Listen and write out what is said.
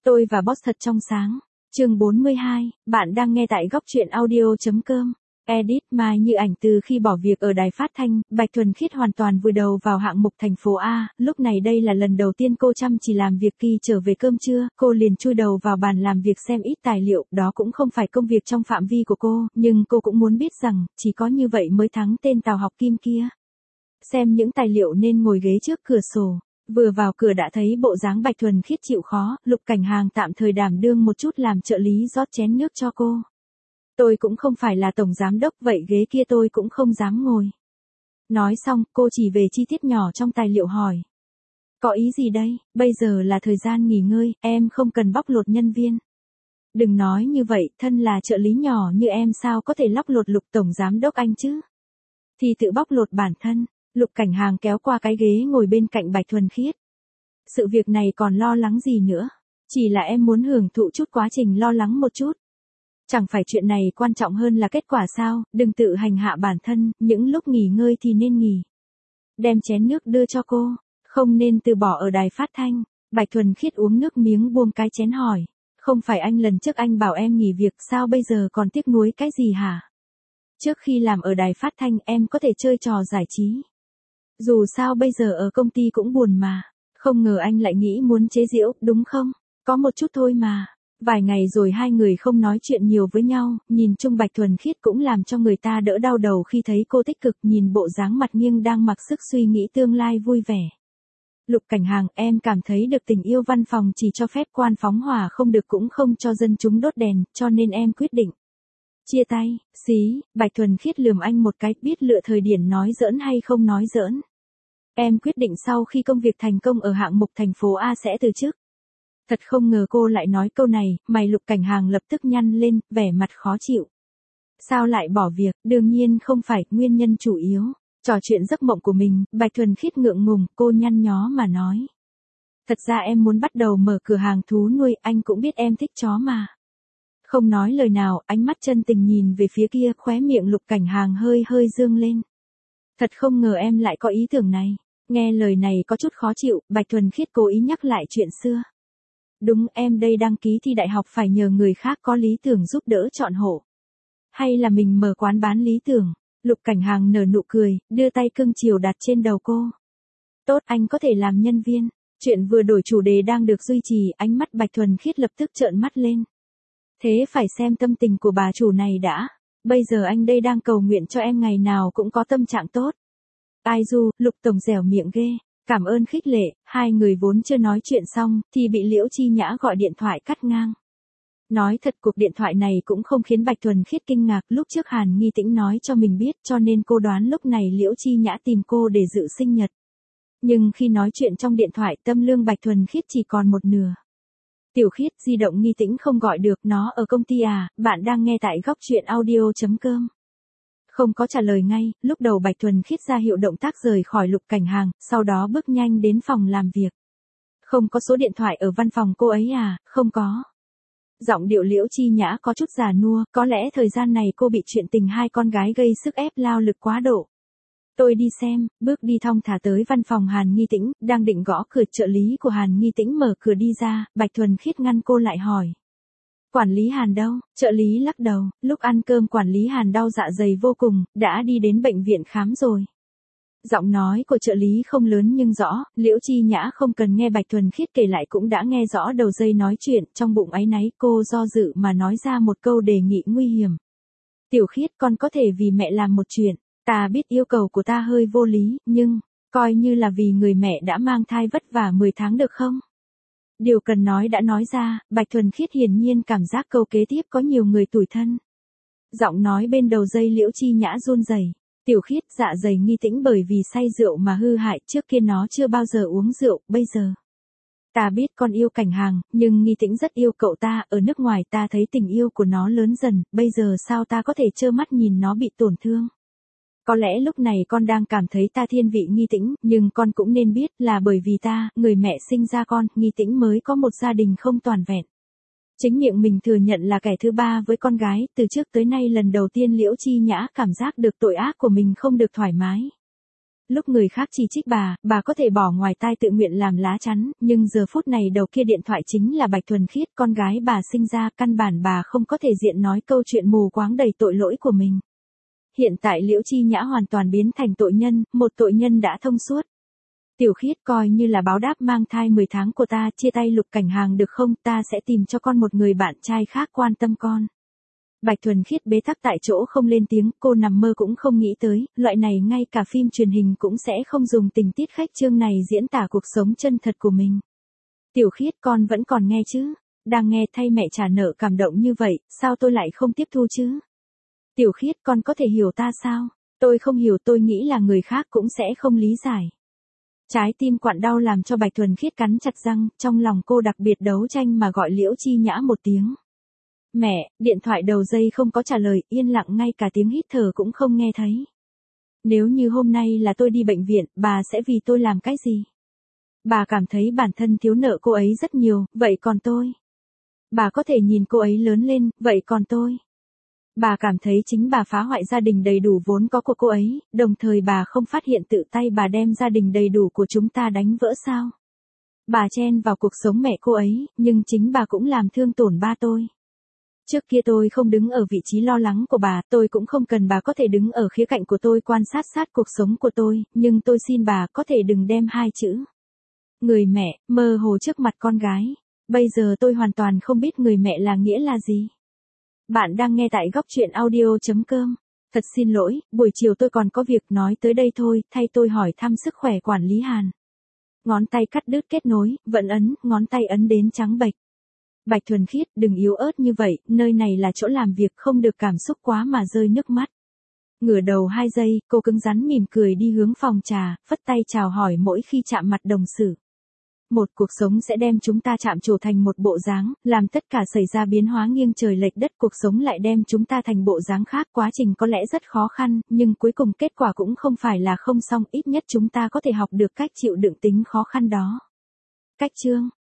Tôi và boss thật trong sáng. Chương 42, bạn đang nghe tại góc truyện audio.com. Edit Mai Như Ảnh. Từ khi bỏ việc ở đài phát thanh, Bạch Thuần Khiết hoàn toàn vùi đầu vào hạng mục thành phố A, lúc này đây là lần đầu tiên cô chăm chỉ làm việc. Khi trở về cơm trưa, cô liền chui đầu vào bàn làm việc xem ít tài liệu, đó cũng không phải công việc trong phạm vi của cô, nhưng cô cũng muốn biết rằng, chỉ có như vậy mới thắng tên Tào Học Kim kia. Xem những tài liệu nên ngồi ghế trước cửa sổ. Vừa vào cửa đã thấy bộ dáng Bạch Thuần Khiết chịu khó, Lục Cảnh Hàng tạm thời đảm đương một chút làm trợ lý rót chén nước cho cô. Tôi cũng không phải là tổng giám đốc, vậy ghế kia tôi cũng không dám ngồi. Nói xong, cô chỉ về chi tiết nhỏ trong tài liệu hỏi. Có ý gì đây, bây giờ là thời gian nghỉ ngơi, em không cần bóc lột nhân viên. Đừng nói như vậy, thân là trợ lý nhỏ như em sao có thể lóc lột Lục tổng giám đốc anh chứ? Thì tự bóc lột bản thân. Lục Cảnh Hàng kéo qua cái ghế ngồi bên cạnh Bạch Thuần Khiết. Sự việc này còn lo lắng gì nữa? Chỉ là em muốn hưởng thụ chút quá trình lo lắng một chút. Chẳng phải chuyện này quan trọng hơn là kết quả sao, đừng tự hành hạ bản thân, những lúc nghỉ ngơi thì nên nghỉ. Đem chén nước đưa cho cô, không nên từ bỏ ở đài phát thanh. Bạch Thuần Khiết uống nước miếng buông cái chén hỏi. Không phải anh lần trước anh bảo em nghỉ việc sao bây giờ còn tiếc nuối cái gì hả? Trước khi làm ở đài phát thanh em có thể chơi trò giải trí. Dù sao bây giờ ở công ty cũng buồn mà. Không ngờ anh lại nghĩ muốn chế giễu, đúng không? Có một chút thôi mà. Vài ngày rồi hai người không nói chuyện nhiều với nhau, nhìn chung Bạch Thuần Khiết cũng làm cho người ta đỡ đau đầu khi thấy cô tích cực, nhìn bộ dáng mặt nghiêng đang mặc sức suy nghĩ tương lai vui vẻ. Lục Cảnh Hàng, em cảm thấy được tình yêu văn phòng chỉ cho phép quan phóng hỏa không được cũng không cho dân chúng đốt đèn, cho nên em quyết định chia tay. Xí, Bạch Thuần Khiết lườm anh một cái, biết lựa thời điểm nói giỡn hay không nói giỡn. Em quyết định sau khi công việc thành công ở hạng mục thành phố A sẽ từ chức. Thật không ngờ cô lại nói câu này, mày Lục Cảnh Hàng lập tức nhăn lên, vẻ mặt khó chịu. Sao lại bỏ việc, đương nhiên không phải, nguyên nhân chủ yếu. Trò chuyện giấc mộng của mình, Bạch Thuần Khiết ngượng ngùng, cô nhăn nhó mà nói. Thật ra em muốn bắt đầu mở cửa hàng thú nuôi, anh cũng biết em thích chó mà. Không nói lời nào, ánh mắt chân tình nhìn về phía kia, khóe miệng Lục Cảnh Hàng hơi hơi dương lên. Thật không ngờ em lại có ý tưởng này. Nghe lời này có chút khó chịu, Bạch Thuần Khiết cố ý nhắc lại chuyện xưa. Đúng, em đây đăng ký thi đại học phải nhờ người khác có lý tưởng giúp đỡ chọn hộ. Hay là mình mở quán bán lý tưởng? Lục Cảnh Hàng nở nụ cười, đưa tay cưng chiều đặt trên đầu cô. Tốt, anh có thể làm nhân viên. Chuyện vừa đổi chủ đề đang được duy trì, ánh mắt Bạch Thuần Khiết lập tức trợn mắt lên. Thế phải xem tâm tình của bà chủ này đã. Bây giờ anh đây đang cầu nguyện cho em ngày nào cũng có tâm trạng tốt. Ai du, Lục tổng dẻo miệng ghê. Cảm ơn khích lệ, hai người vốn chưa nói chuyện xong, thì bị Liễu Chi Nhã gọi điện thoại cắt ngang. Nói thật cuộc điện thoại này cũng không khiến Bạch Thuần Khiết kinh ngạc, lúc trước Hàn Nghi Tĩnh nói cho mình biết cho nên cô đoán lúc này Liễu Chi Nhã tìm cô để dự sinh nhật. Nhưng khi nói chuyện trong điện thoại tâm lương Bạch Thuần Khiết chỉ còn một nửa. Tiểu Khiết, di động Nghi Tĩnh không gọi được, nó ở công ty à, bạn đang nghe tại góc truyện audio.com. Không có trả lời ngay, lúc đầu Bạch Thuần Khiết ra hiệu động tác rời khỏi Lục Cảnh Hàng, sau đó bước nhanh đến phòng làm việc. Không có số điện thoại ở văn phòng cô ấy à, không có. Giọng điệu Liễu Chi Nhã có chút già nua, có lẽ thời gian này cô bị chuyện tình hai con gái gây sức ép lao lực quá độ. Tôi đi xem, bước đi thong thả tới văn phòng Hàn Nghi Tĩnh, đang định gõ cửa, trợ lý của Hàn Nghi Tĩnh mở cửa đi ra, Bạch Thuần Khiết ngăn cô lại hỏi. Quản lý Hàn đâu? Trợ lý lắc đầu, lúc ăn cơm quản lý Hàn đau dạ dày vô cùng, đã đi đến bệnh viện khám rồi. Giọng nói của trợ lý không lớn nhưng rõ, Liễu Chi Nhã không cần nghe Bạch Thuần Khiết kể lại cũng đã nghe rõ đầu dây nói chuyện, trong bụng áy náy cô do dự mà nói ra một câu đề nghị nguy hiểm. Tiểu Khiết, con có thể vì mẹ làm một chuyện, ta biết yêu cầu của ta hơi vô lý, nhưng, coi như là vì người mẹ đã mang thai vất vả 10 tháng được không? Điều cần nói đã nói ra, Bạch Thuần Khiết hiển nhiên cảm giác câu kế tiếp có nhiều người tủi thân. Giọng nói bên đầu dây Liễu Chi Nhã run rẩy. Tiểu Khiết, dạ dày Nghi Tĩnh bởi vì say rượu mà hư hại, trước kia nó chưa bao giờ uống rượu, bây giờ. Ta biết con yêu Cảnh Hàng, nhưng Nghi Tĩnh rất yêu cậu ta, ở nước ngoài ta thấy tình yêu của nó lớn dần, bây giờ sao ta có thể trơ mắt nhìn nó bị tổn thương. Có lẽ lúc này con đang cảm thấy ta thiên vị Nghi Tĩnh, nhưng con cũng nên biết là bởi vì ta, người mẹ sinh ra con, Nghi Tĩnh mới có một gia đình không toàn vẹn. Chính miệng mình thừa nhận là kẻ thứ ba với con gái, từ trước tới nay lần đầu tiên Liễu Chi Nhã cảm giác được tội ác của mình không được thoải mái. Lúc người khác chỉ trích bà có thể bỏ ngoài tai tự nguyện làm lá chắn, nhưng giờ phút này đầu kia điện thoại chính là Bạch Thuần Khiết, con gái bà sinh ra, căn bản bà không có thể diện nói câu chuyện mù quáng đầy tội lỗi của mình. Hiện tại Liễu Chi Nhã hoàn toàn biến thành tội nhân, một tội nhân đã thông suốt. Tiểu Khiết, coi như là báo đáp mang thai 10 tháng của ta, chia tay Lục Cảnh Hàng được không, ta sẽ tìm cho con một người bạn trai khác quan tâm con. Bạch Thuần Khiết bế tắc tại chỗ không lên tiếng, cô nằm mơ cũng không nghĩ tới, loại này ngay cả phim truyền hình cũng sẽ không dùng tình tiết khách chương này diễn tả cuộc sống chân thật của mình. Tiểu Khiết, con vẫn còn nghe chứ? Đang nghe, thay mẹ trả nợ cảm động như vậy, sao tôi lại không tiếp thu chứ? Tiểu Khiết, con có thể hiểu ta sao? Tôi không hiểu, tôi nghĩ là người khác cũng sẽ không lý giải. Trái tim quặn đau làm cho Bạch Thuần Khiết cắn chặt răng, trong lòng cô đặc biệt đấu tranh mà gọi Liễu Chi Nhã một tiếng. Mẹ, điện thoại đầu dây không có trả lời, yên lặng ngay cả tiếng hít thở cũng không nghe thấy. Nếu như hôm nay là tôi đi bệnh viện, bà sẽ vì tôi làm cái gì? Bà cảm thấy bản thân thiếu nợ cô ấy rất nhiều, vậy còn tôi? Bà có thể nhìn cô ấy lớn lên, vậy còn tôi? Bà cảm thấy chính bà phá hoại gia đình đầy đủ vốn có của cô ấy, đồng thời bà không phát hiện tự tay bà đem gia đình đầy đủ của chúng ta đánh vỡ sao? Bà chen vào cuộc sống mẹ cô ấy, nhưng chính bà cũng làm thương tổn ba tôi. Trước kia tôi không đứng ở vị trí lo lắng của bà, tôi cũng không cần bà có thể đứng ở khía cạnh của tôi quan sát sát cuộc sống của tôi, nhưng tôi xin bà có thể đừng đem hai chữ người mẹ mơ hồ trước mặt con gái. Bây giờ tôi hoàn toàn không biết người mẹ là nghĩa là gì. Bạn đang nghe tại góc truyện audio.com. Thật xin lỗi, buổi chiều tôi còn có việc, nói tới đây thôi, thay tôi hỏi thăm sức khỏe quản lý Hàn. Ngón tay cắt đứt kết nối, vẫn ấn, ngón tay ấn đến trắng bệch. Bạch Thuần Khiết, đừng yếu ớt như vậy, nơi này là chỗ làm việc, không được cảm xúc quá mà rơi nước mắt. Ngửa đầu 2 giây, cô cứng rắn mỉm cười đi hướng phòng trà, phất tay chào hỏi mỗi khi chạm mặt đồng sự. Một cuộc sống sẽ đem chúng ta chạm trổ thành một bộ dáng, làm tất cả xảy ra biến hóa nghiêng trời lệch đất, cuộc sống lại đem chúng ta thành bộ dáng khác, quá trình có lẽ rất khó khăn, nhưng cuối cùng kết quả cũng không phải là không xong, ít nhất chúng ta có thể học được cách chịu đựng tính khó khăn đó. Cách chương